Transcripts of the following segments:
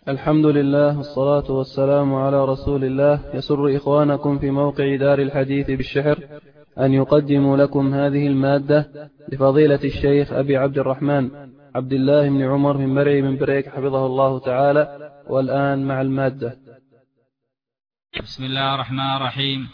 الحمد لله والصلاة والسلام على رسول الله. يسر إخوانكم في موقع دار الحديث بالشحر أن يقدموا لكم هذه المادة لفضيلة الشيخ أبي عبد الرحمن عبد الله بن عمر من مرعي من بريك حفظه الله تعالى. والآن مع المادة. بسم الله الرحمن الرحيم.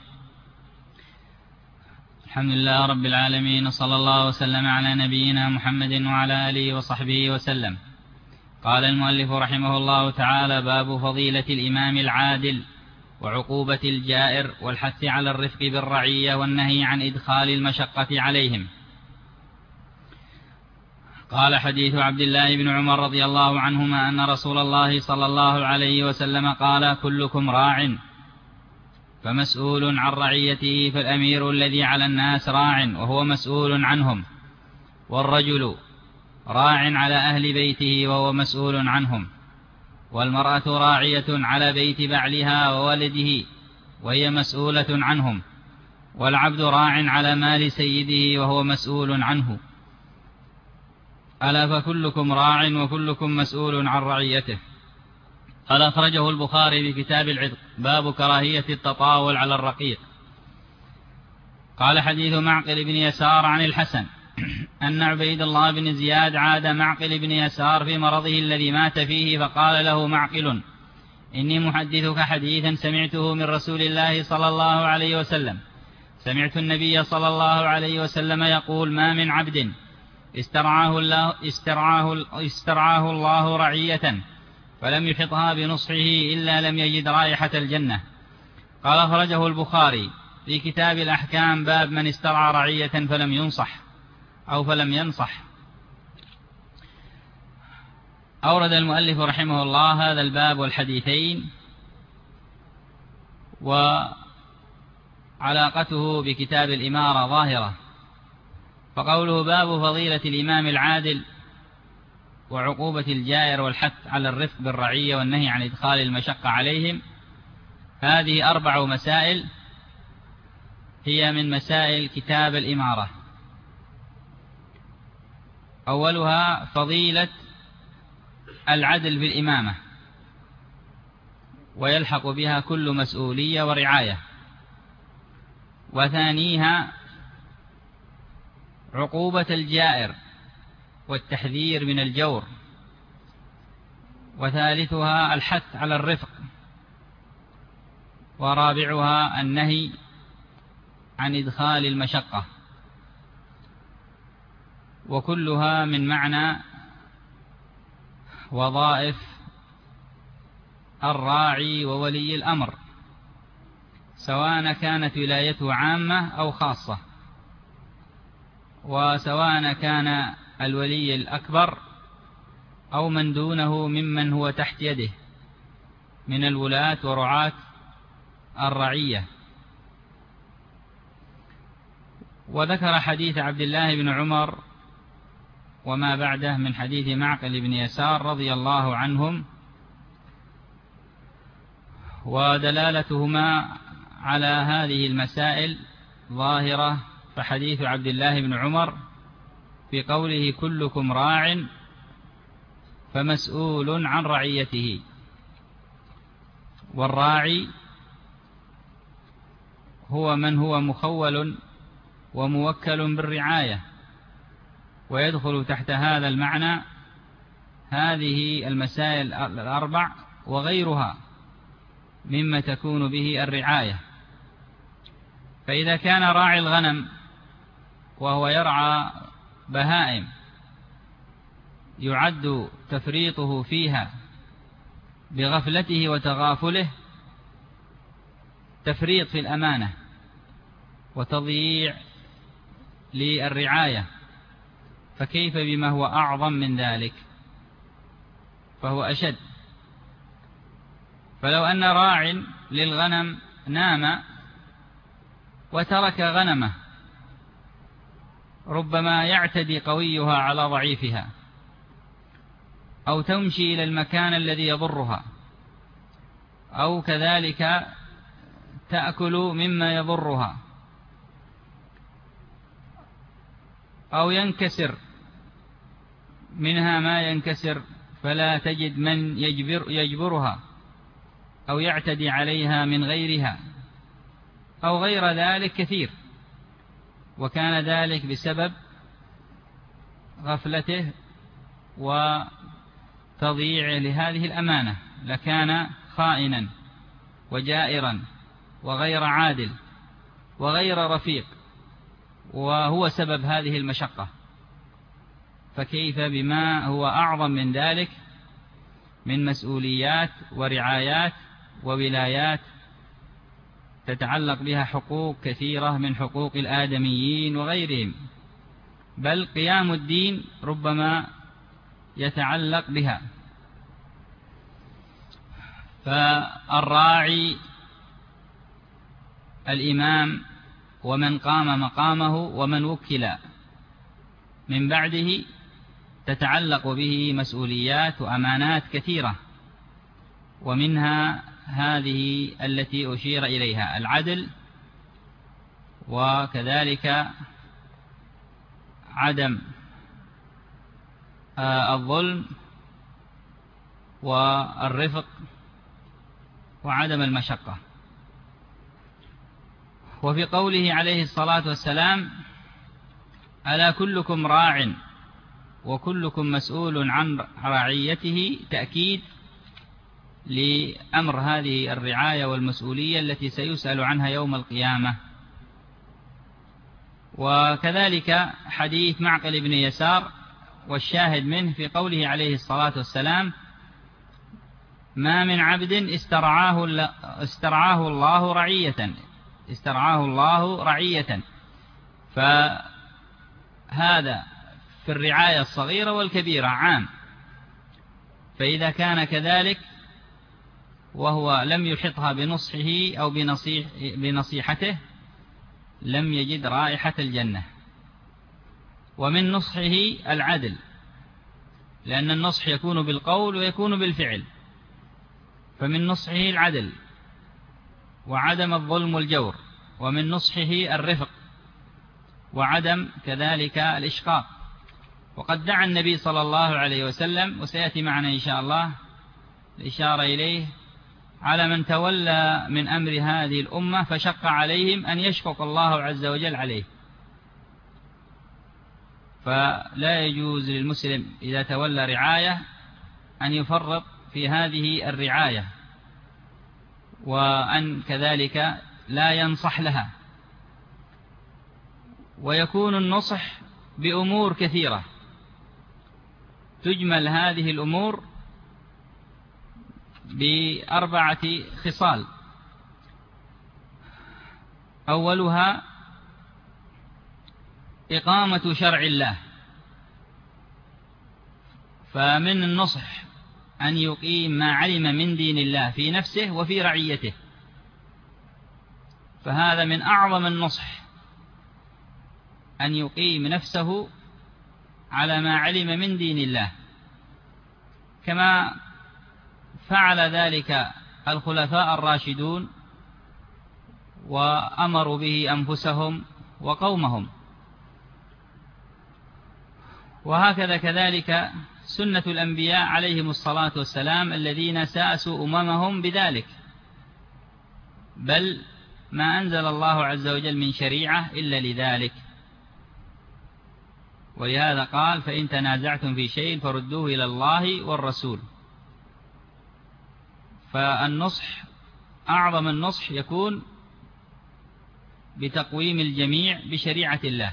الحمد لله رب العالمين، صلى الله وسلم على نبينا محمد وعلى آله وصحبه وسلم. قال المؤلف رحمه الله تعالى: باب فضيلة الإمام العادل وعقوبة الجائر والحث على الرفق بالرعية والنهي عن إدخال المشقة عليهم. قال: حديث عبد الله بن عمر رضي الله عنهما أن رسول الله صلى الله عليه وسلم قال: كلكم راع فمسؤول عن رعيته، فالأمير الذي على الناس راع وهو مسؤول عنهم، والرجل راع على أهل بيته وهو مسؤول عنهم، والمرأة راعية على بيت بعلها وولده وهي مسؤولة عنهم، والعبد راع على مال سيده وهو مسؤول عنه. ألا فكلكم راع وكلكم مسؤول عن رعيته. قال: أخرجه البخاري بكتاب العتق، باب كراهية التطاول على الرقيق. قال: حديث معقل بن يسار عن الحسن أن عبيد الله بن زياد عاد معقل بن يسار في مرضه الذي مات فيه، فقال له معقل: إني محدثك حديثا سمعته من رسول الله صلى الله عليه وسلم. سمعت النبي صلى الله عليه وسلم يقول: ما من عبد استرعاه الله رعية فلم يحطها بنصحه إلا لم يجد رائحة الجنة. قال: أخرجه البخاري في كتاب الأحكام، باب من استرعى رعية فلم ينصح. أورد المؤلف رحمه الله هذا الباب والحديثين وعلاقته بكتاب الإمارة ظاهرة. فقوله: باب فضيلة الإمام العادل وعقوبة الجائر والحث على الرفق بالرعية والنهي عن إدخال المشقة عليهم، هذه 4 مسائل هي من مسائل كتاب الإمارة. أولها فضيلة العدل في الإمامة، ويلحق بها كل مسؤولية ورعاية. وثانيها عقوبة الجائر والتحذير من الجور. وثالثها الحث على الرفق. ورابعها النهي عن إدخال المشقة. وكلها من معنى وظائف الراعي وولي الأمر، سواء كانت ولايته عامة أو خاصة، وسواء كان الولي الأكبر أو من دونه ممن هو تحت يده من الولاة ورعاة الرعية. وذكر حديث عبد الله بن عمر وما بعده من حديث معقل بن يسار رضي الله عنهم، ودلالتهما على هذه المسائل ظاهرة. فحديث عبد الله بن عمر في قوله: كلكم راع فمسؤول عن رعيته، والراعي هو من هو مخول وموكل بالرعاية، ويدخل تحت هذا المعنى هذه المسائل 4 وغيرها مما تكون به الرعاية. فإذا كان راعي الغنم وهو يرعى بهائم يعد تفريطه فيها بغفلته وتغافله تفريط في الأمانة وتضييع للرعاية، فكيف بما هو أعظم من ذلك؟ فهو أشد. فلو أن راع للغنم نام وترك غنمه، ربما يعتدي قويها على ضعيفها، أو تمشي إلى المكان الذي يضرها، أو كذلك تأكل مما يضرها، أو ينكسر منها ما ينكسر فلا تجد من يجبرها أو يعتدي عليها من غيرها أو غير ذلك كثير، وكان ذلك بسبب غفلته وتضييعه لهذه الأمانة، لكان خائنا وجائرا وغير عادل وغير رفيق، وهو سبب هذه المشقة. فكيف بما هو أعظم من ذلك من مسؤوليات ورعايات وولايات تتعلق بها حقوق كثيرة من حقوق الآدميين وغيرهم، بل قيام الدين ربما يتعلق بها. فالراعي الإمام ومن قام مقامه ومن وكل من بعده تتعلق به مسؤوليات وأمانات كثيرة، ومنها هذه التي أشير إليها: العدل، وكذلك عدم الظلم، والرفق، وعدم المشقة. وفي قوله عليه الصلاة والسلام: ألا كلكم راع وكلكم مسؤول عن رعيته، تأكيد لأمر هذه الرعاية والمسؤولية التي سيسأل عنها يوم القيامة. وكذلك حديث معقل بن يسار، والشاهد منه في قوله عليه الصلاة والسلام: ما من عبد استرعاه الله رعية. فهذا في الرعاية الصغيرة والكبيرة عام، فإذا كان كذلك وهو لم يحطها بنصحه أو بنصيحته لم يجد رائحة الجنة. ومن نصحه العدل، لأن النصح يكون بالقول ويكون بالفعل، فمن نصحه العدل وعدم الظلم والجور، ومن نصحه الرفق وعدم كذلك الإشقاق. وقد دعا النبي صلى الله عليه وسلم، وسيأتي معنا إن شاء الله الإشارة إليه، على من تولى من أمر هذه الأمة فشق عليهم أن يشفق الله عز وجل عليه. فلا يجوز للمسلم إذا تولى رعاية أن يفرط في هذه الرعاية، وأن كذلك لا ينصح لها. ويكون النصح بأمور كثيرة، تجمل هذه الأمور ب4 خصال: أولها إقامة شرع الله، فمن النصح أن يقيم ما علم من دين الله في نفسه وفي رعيته، فهذا من أعظم النصح، أن يقيم نفسه على ما علم من دين الله، كما فعل ذلك الخلفاء الراشدون وأمروا به أنفسهم وقومهم. وهكذا كذلك سنة الأنبياء عليهم الصلاة والسلام الذين ساسوا أممهم بذلك، بل ما أنزل الله عز وجل من شريعة إلا لذلك. ولهذا قال: فإن تنازعتم في شيء فردوه إلى الله والرسول. فالنصح أعظم النصح يكون بتقويم الجميع بشريعة الله.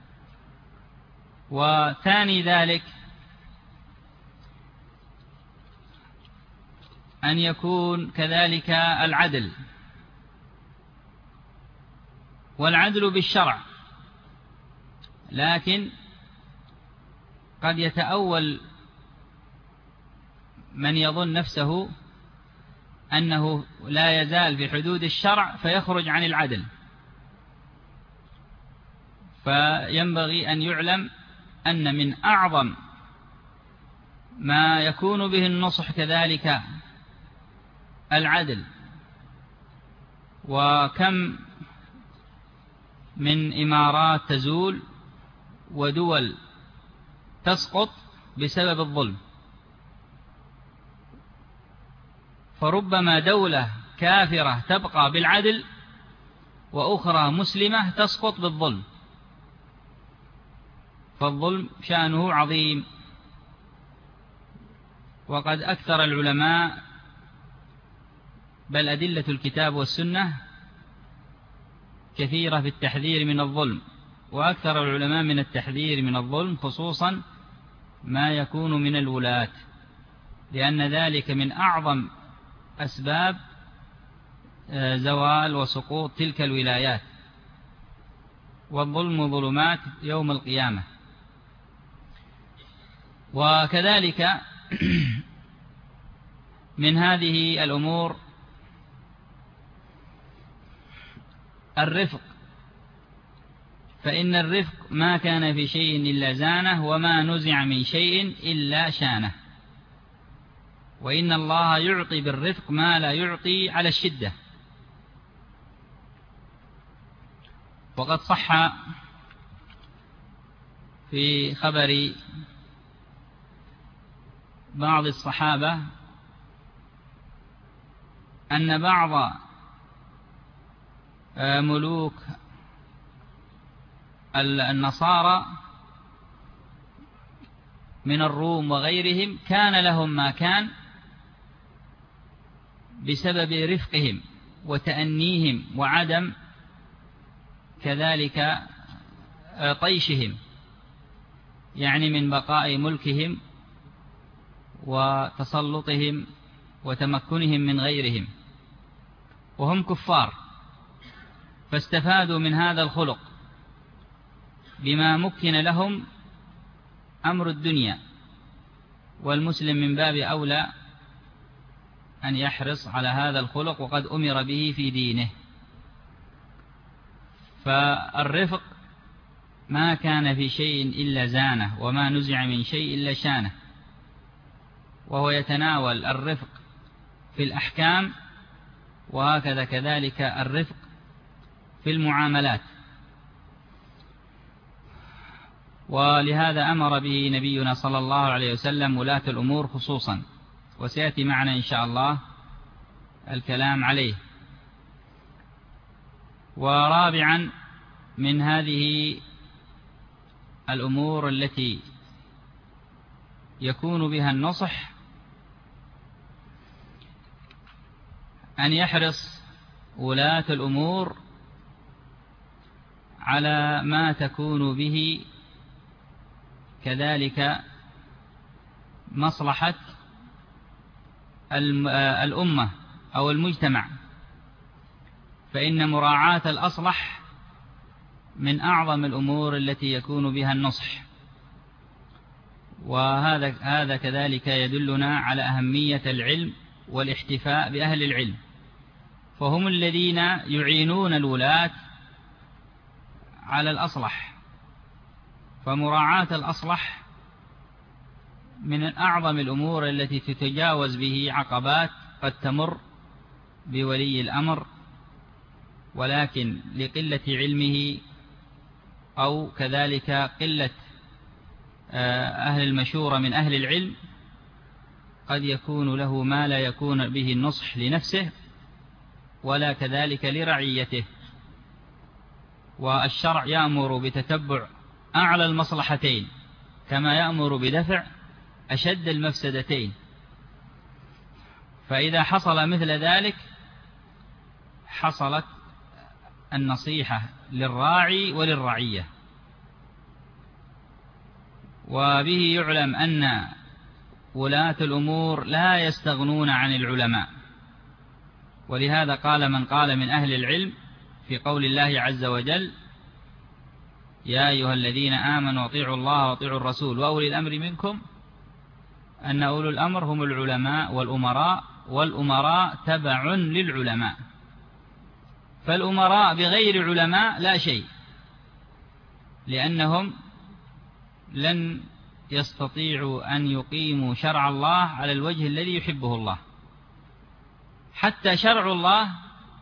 وثاني ذلك أن يكون كذلك العدل، والعدل بالشرع، لكن قد يتأول من يظن نفسه أنه لا يزال في حدود الشرع فيخرج عن العدل. فينبغي أن يعلم أن من أعظم ما يكون به النصح كذلك العدل. وكم من إمارات تزول ودول تسقط بسبب الظلم، فربما دولة كافرة تبقى بالعدل وأخرى مسلمة تسقط بالظلم، فالظلم شأنه عظيم. وقد أكثر العلماء، بل أدلة الكتاب والسنة كثيرة في التحذير من الظلم، وأكثر العلماء من التحذير من الظلم خصوصا ما يكون من الولاة، لأن ذلك من أعظم أسباب زوال وسقوط تلك الولايات، والظلم ظلمات يوم القيامة. وكذلك من هذه الأمور الرفق، فإن الرفق ما كان في شيء إلا زانه، وما نزع من شيء إلا شانه، وإن الله يعطي بالرفق ما لا يعطي على الشدة. وقد صح في خبر بعض الصحابة أن بعض ملوك النصارى من الروم وغيرهم كان لهم ما كان بسبب رفقهم وتأنيهم وعدم كذلك طيشهم، يعني من بقاء ملكهم وتسلطهم وتمكنهم من غيرهم، وهم كفار، فاستفادوا من هذا الخلق بما مكن لهم أمر الدنيا، والمسلم من باب أولى أن يحرص على هذا الخلق وقد أمر به في دينه. فالرفق ما كان في شيء إلا زانه، وما نزع من شيء إلا شانه، وهو يتناول الرفق في الأحكام، وهكذا كذلك الرفق في المعاملات. ولهذا أمر به نبينا صلى الله عليه وسلم ولاة الأمور خصوصا، وسيأتي معنا إن شاء الله الكلام عليه. ورابعا من هذه الأمور التي يكون بها النصح أن يحرص ولاة الأمور على ما تكون به كذلك مصلحة الأمة أو المجتمع، فإن مراعاة الأصلح من أعظم الأمور التي يكون بها النصح. وهذا كذلك يدلنا على أهمية العلم والاحتفاء بأهل العلم، فهم الذين يعينون الولاة على الأصلح، فمراعاة الأصلح من أعظم الأمور التي تتجاوز به عقبات قد تمر بولي الأمر، ولكن لقلة علمه أو كذلك قلة أهل المشورة من أهل العلم قد يكون له ما لا يكون به النصح لنفسه ولا كذلك لرعيته. والشرع يأمر بتتبع أعلى المصلحتين كما يأمر بدفع أشد المفسدتين، فإذا حصل مثل ذلك حصلت النصيحة للراعي وللرعية. وبه يعلم أن ولاة الأمور لا يستغنون عن العلماء، ولهذا قال من قال من أهل العلم في قول الله عز وجل: يا أيها الذين آمنوا اطيعوا الله واطيعوا الرسول وأولي الأمر منكم، أن أولو الأمر هم العلماء والأمراء، والأمراء تبع للعلماء، فالأمراء بغير علماء لا شيء، لأنهم لن يستطيعوا أن يقيموا شرع الله على الوجه الذي يحبه الله. حتى شرع الله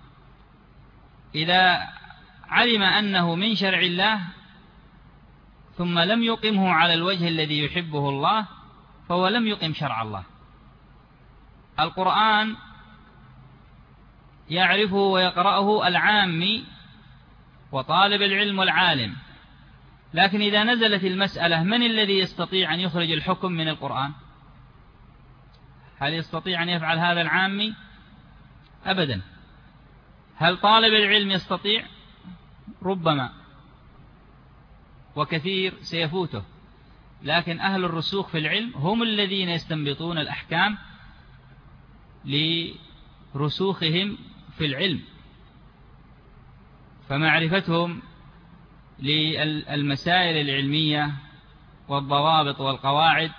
إذا علم أنه من شرع الله ثم لم يقمه على الوجه الذي يحبه الله فهو لم يقم شرع الله. القرآن يعرفه ويقرأه العامي وطالب العلم والعالم، لكن إذا نزلت المسألة من الذي يستطيع أن يخرج الحكم من القرآن؟ هل يستطيع أن يفعل هذا العامي؟ أبدا. هل طالب العلم يستطيع؟ ربما، وكثير سيفوته، لكن أهل الرسوخ في العلم هم الذين يستنبطون الأحكام لرسوخهم في العلم، فمعرفتهم للمسائل العلمية والضوابط والقواعد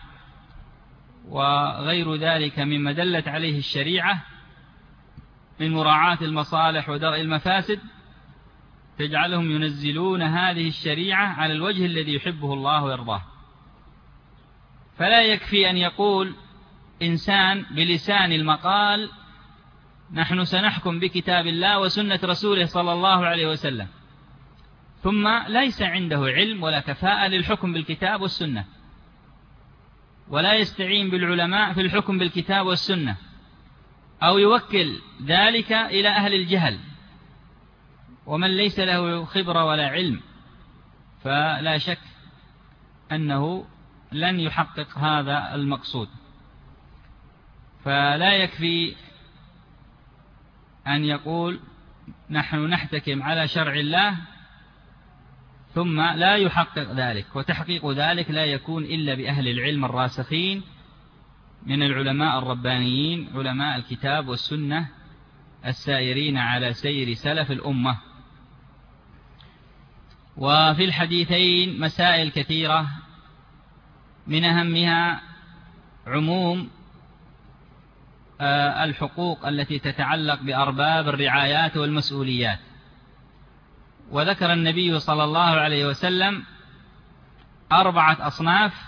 وغير ذلك مما دلت عليه الشريعة من مراعاة المصالح ودرء المفاسد تجعلهم ينزلون هذه الشريعة على الوجه الذي يحبه الله ويرضاه. فلا يكفي أن يقول إنسان بلسان المقال نحن سنحكم بكتاب الله وسنة رسوله صلى الله عليه وسلم، ثم ليس عنده علم ولا كفاءة للحكم بالكتاب والسنة، ولا يستعين بالعلماء في الحكم بالكتاب والسنة، أو يوكل ذلك إلى أهل الجهل ومن ليس له خبرة ولا علم، فلا شك أنه لن يحقق هذا المقصود. فلا يكفي أن يقول نحن نحتكم على شرع الله ثم لا يحقق ذلك، وتحقيق ذلك لا يكون إلا بأهل العلم الراسخين من العلماء الربانيين علماء الكتاب والسنة السائرين على سير سلف الأمة. وفي الحديثين مسائل كثيرة، من أهمها عموم الحقوق التي تتعلق بأرباب الرعايات والمسؤوليات. وذكر النبي صلى الله عليه وسلم 4 أصناف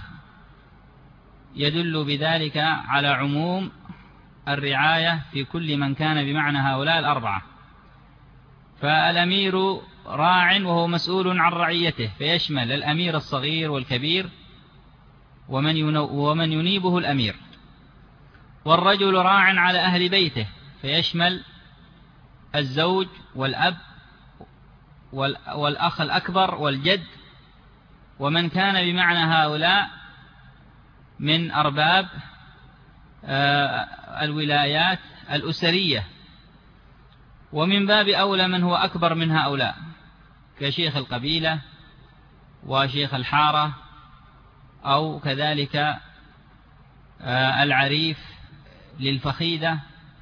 يدل بذلك على عموم الرعاية في كل من كان بمعنى هؤلاء 4. فالأمير راع وهو مسؤول عن رعيته، فيشمل الأمير الصغير والكبير ومن ينيبه الأمير. والرجل راع على أهل بيته، فيشمل الزوج والأب والأخ الأكبر والجد ومن كان بمعنى هؤلاء من أرباب الولايات الأسرية. ومن باب أولى من هو أكبر من هؤلاء كشيخ القبيلة وشيخ الحارة، أو كذلك العريف للفخيدة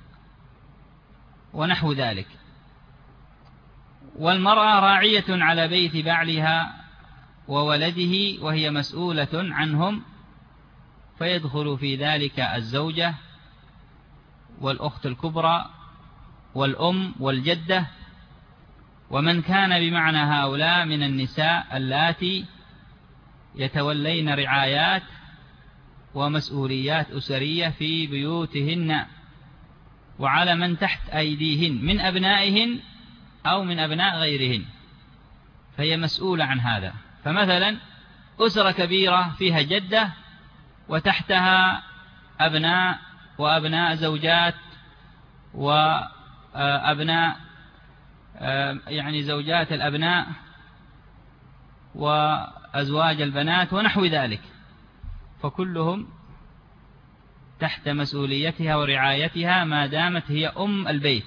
ونحو ذلك. والمرأة راعية على بيت بعلها وولده وهي مسؤولة عنهم، فيدخل في ذلك الزوجة والأخت الكبرى والأم والجدة ومن كان بمعنى هؤلاء من النساء اللاتي يتولين رعايات ومسؤوليات أسرية في بيوتهن وعلى من تحت أيديهن من أبنائهن أو من أبناء غيرهن، فهي مسؤولة عن هذا. فمثلا أسرة كبيرة فيها جدة وتحتها أبناء وأبناء زوجات وأبناء يعني زوجات الأبناء وأزواج البنات ونحو ذلك، فكلهم تحت مسؤوليتها ورعايتها ما دامت هي أم البيت.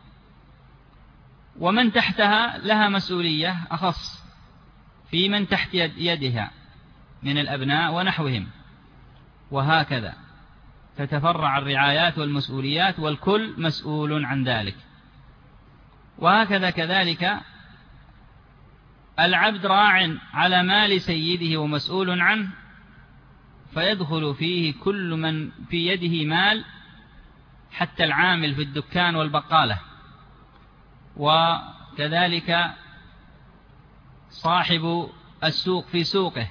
ومن تحتها لها مسؤولية أخص في من تحت يدها من الأبناء ونحوهم، وهكذا تتفرع الرعايات والمسؤوليات والكل مسؤول عن ذلك. وهكذا كذلك العبد راع على مال سيده ومسؤول عنه، فيدخل فيه كل من في يده مال حتى العامل في الدكان والبقالة، وكذلك صاحب السوق في سوقه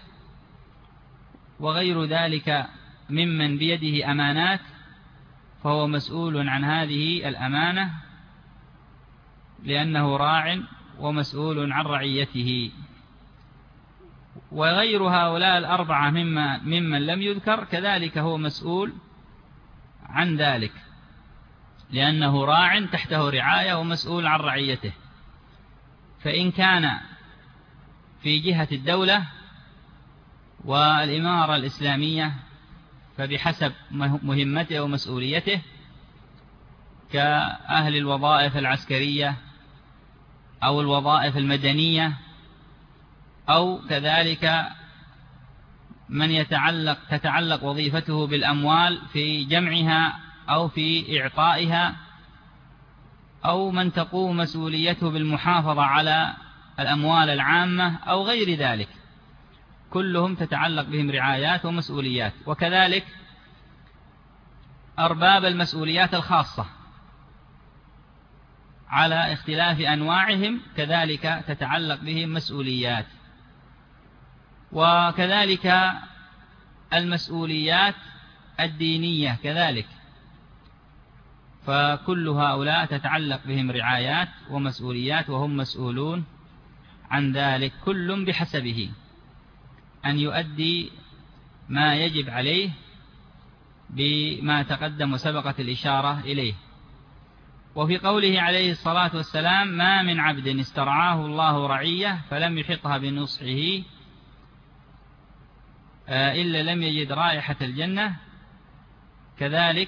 وغير ذلك ممن بيده أمانات، فهو مسؤول عن هذه الأمانة لأنه راع ومسؤول عن رعيته. وغير هؤلاء 4 ممن لم يذكر كذلك هو مسؤول عن ذلك. لأنه راع تحته رعاية ومسؤول عن رعيته. فإن كان في جهة الدولة والإمارة الإسلامية فبحسب مهمته ومسؤوليته، كأهل الوظائف العسكرية أو الوظائف المدنية، أو كذلك من تتعلق وظيفته بالأموال في جمعها أو في إعطائها، أو من تقوم مسؤوليته بالمحافظة على الأموال العامة أو غير ذلك، كلهم تتعلق بهم رعايات ومسؤوليات. وكذلك أرباب المسؤوليات الخاصة على اختلاف أنواعهم كذلك تتعلق بهم مسؤوليات. وكذلك المسؤوليات الدينية كذلك، فكل هؤلاء تتعلق بهم رعايات ومسؤوليات، وهم مسؤولون عن ذلك كل بحسبه أن يؤدي ما يجب عليه بما تقدم وسبقت الإشارة إليه. وفي قوله عليه الصلاة والسلام: ما من عبد استرعاه الله رعية فلم يحطها بنصحه إلا لم يجد رائحة الجنة، كذلك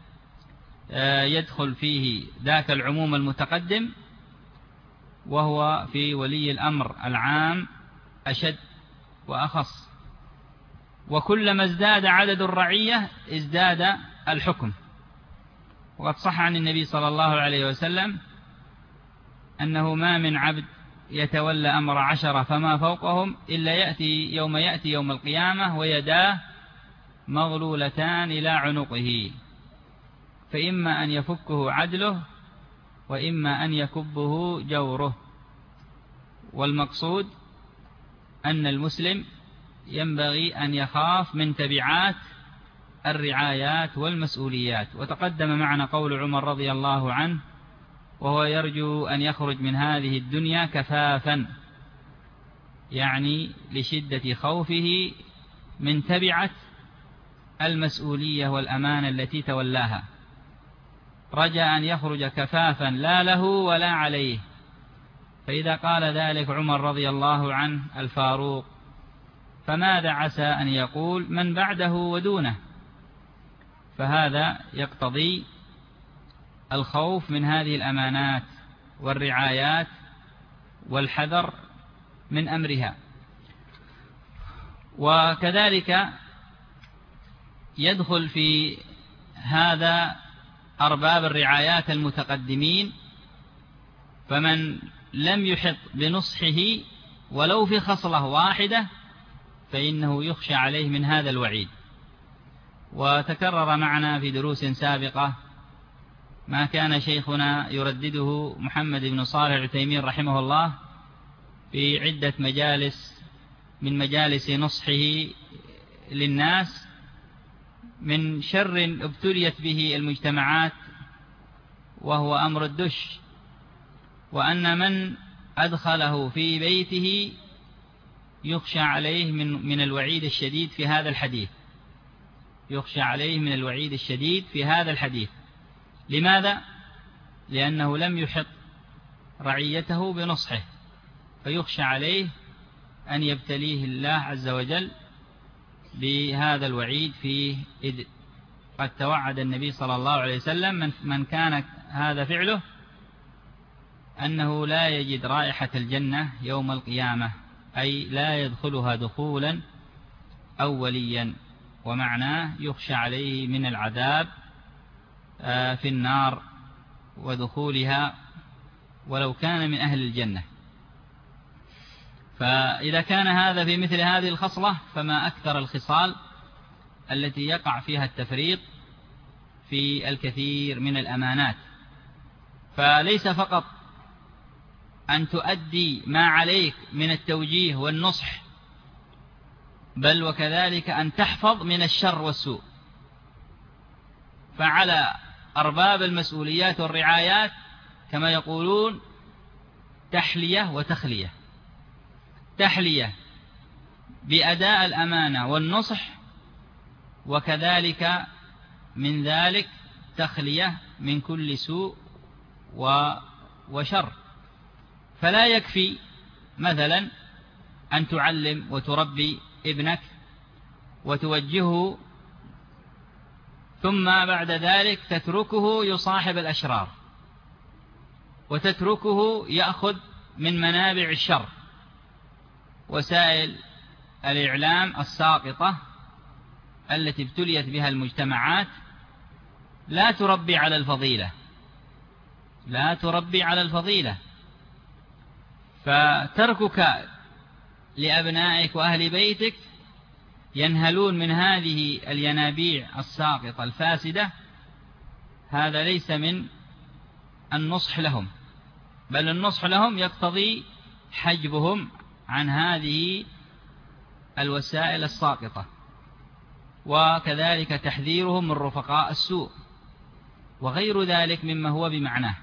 يدخل فيه ذاك العموم المتقدم، وهو في ولي الأمر العام أشد وأخص. وكلما ازداد عدد الرعية ازداد الحكم. وقد صح عن النبي صلى الله عليه وسلم أنه ما من عبد يتولى أمر 10 فما فوقهم إلا يأتي يوم القيامة ويداه مغلولتان إلى عنقه، فإما أن يفكه عدله وإما أن يكبه جوره. والمقصود أن المسلم ينبغي أن يخاف من تبعات الرعايات والمسؤوليات. وتقدم معنا قول عمر رضي الله عنه وهو يرجو أن يخرج من هذه الدنيا كفافا، يعني لشدة خوفه من تبعة المسؤولية والأمانة التي تولاها، رجى أن يخرج كفافا لا له ولا عليه. فإذا قال ذلك عمر رضي الله عنه الفاروق، فماذا عسى أن يقول من بعده ودونه؟ فهذا يقتضي الخوف من هذه الأمانات والرعايات والحذر من أمرها. وكذلك يدخل في هذا أرباب الرعايات المتقدمين، فمن لم يحط بنصحه ولو في خصلة واحدة فإنه يخشى عليه من هذا الوعيد. وتكرر معنا في دروس سابقة ما كان شيخنا يردده محمد بن صالح العثيمين رحمه الله في عدة مجالس من مجالس نصحه للناس من شر ابتليت به المجتمعات، وهو أمر الدش، وأن من أدخله في بيته يخشى عليه من الوعيد الشديد في هذا الحديث، يخشى عليه من الوعيد الشديد في هذا الحديث. لماذا؟ لأنه لم يحط رعيته بنصحه، فيخشى عليه أن يبتليه الله عز وجل بهذا الوعيد فيه، إذ قد توعد النبي صلى الله عليه وسلم من كان هذا فعله أنه لا يجد رائحة الجنة يوم القيامة، أي لا يدخلها دخولا أوليا، ومعناه يخشى عليه من العذاب في النار ودخولها ولو كان من أهل الجنة. فإذا كان هذا في مثل هذه الخصلة فما أكثر الخصال التي يقع فيها التفريط في الكثير من الأمانات. فليس فقط أن تؤدي ما عليك من التوجيه والنصح، بل وكذلك أن تحفظ من الشر والسوء. فعلى أرباب المسؤوليات والرعايات كما يقولون تحلية وتخلية، تحلية بأداء الأمانة والنصح، وكذلك من ذلك تخلية من كل سوء وشر. فلا يكفي مثلا أن تعلم وتربي ابنك وتوجهه ثم بعد ذلك تتركه يصاحب الأشرار وتتركه يأخذ من منابع الشر. وسائل الإعلام الساقطة التي ابتليت بها المجتمعات لا تربي على الفضيلة، لا تربي على الفضيلة. فتركك لأبنائك وأهل بيتك ينهلون من هذه الينابيع الساقطة الفاسدة، هذا ليس من النصح لهم، بل النصح لهم يقتضي حجبهم عن هذه الوسائل الساقطة، وكذلك تحذيرهم من رفقاء السوء وغير ذلك مما هو بمعناه.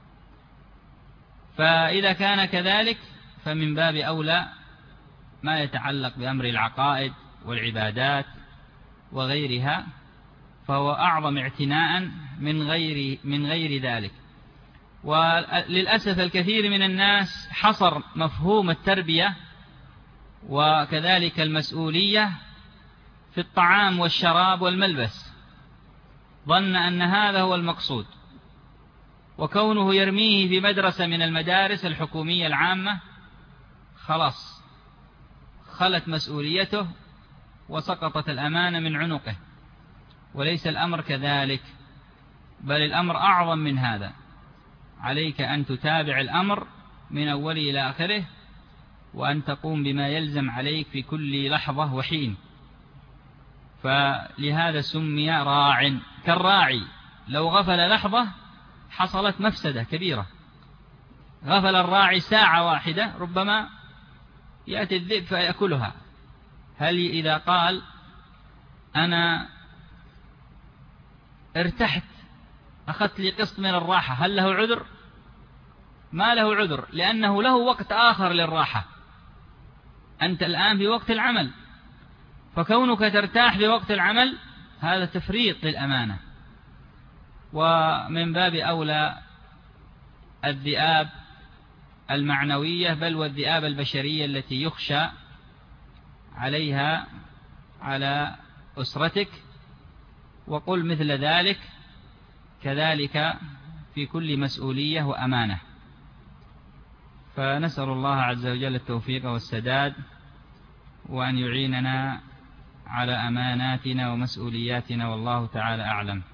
فإذا كان كذلك فمن باب أولى ما يتعلق بأمر العقائد والعبادات وغيرها، فهو أعظم اعتناء من غير ذلك. وللأسف الكثير من الناس حصر مفهوم التربية وكذلك المسؤولية في الطعام والشراب والملبس، ظن أن هذا هو المقصود، وكونه يرميه في مدرسة من المدارس الحكومية العامة خلاص خلت مسؤوليته وسقطت الأمانة من عنقه. وليس الأمر كذلك، بل الأمر أعظم من هذا. عليك أن تتابع الأمر من أوله إلى آخره، وأن تقوم بما يلزم عليك في كل لحظة وحين. فلهذا سمي راع، كالراعي لو غفل لحظة حصلت مفسدة كبيرة. غفل الراعي ساعة واحدة ربما يأتي الذئب فيأكلها. هل إذا قال أنا ارتحت أخذت لي قسط من الراحة هل له عذر؟ ما له عذر، لأنه له وقت آخر للراحة. أنت الآن في وقت العمل، فكونك ترتاح في وقت العمل هذا تفريط للأمانة. ومن باب أولى الذئاب المعنوية بل والذئاب البشرية التي يخشى عليها على أسرتك. وقل مثل ذلك كذلك في كل مسؤولية وأمانة. فنسأل الله عز وجل التوفيق والسداد، وأن يعيننا على أماناتنا ومسؤولياتنا، والله تعالى أعلم.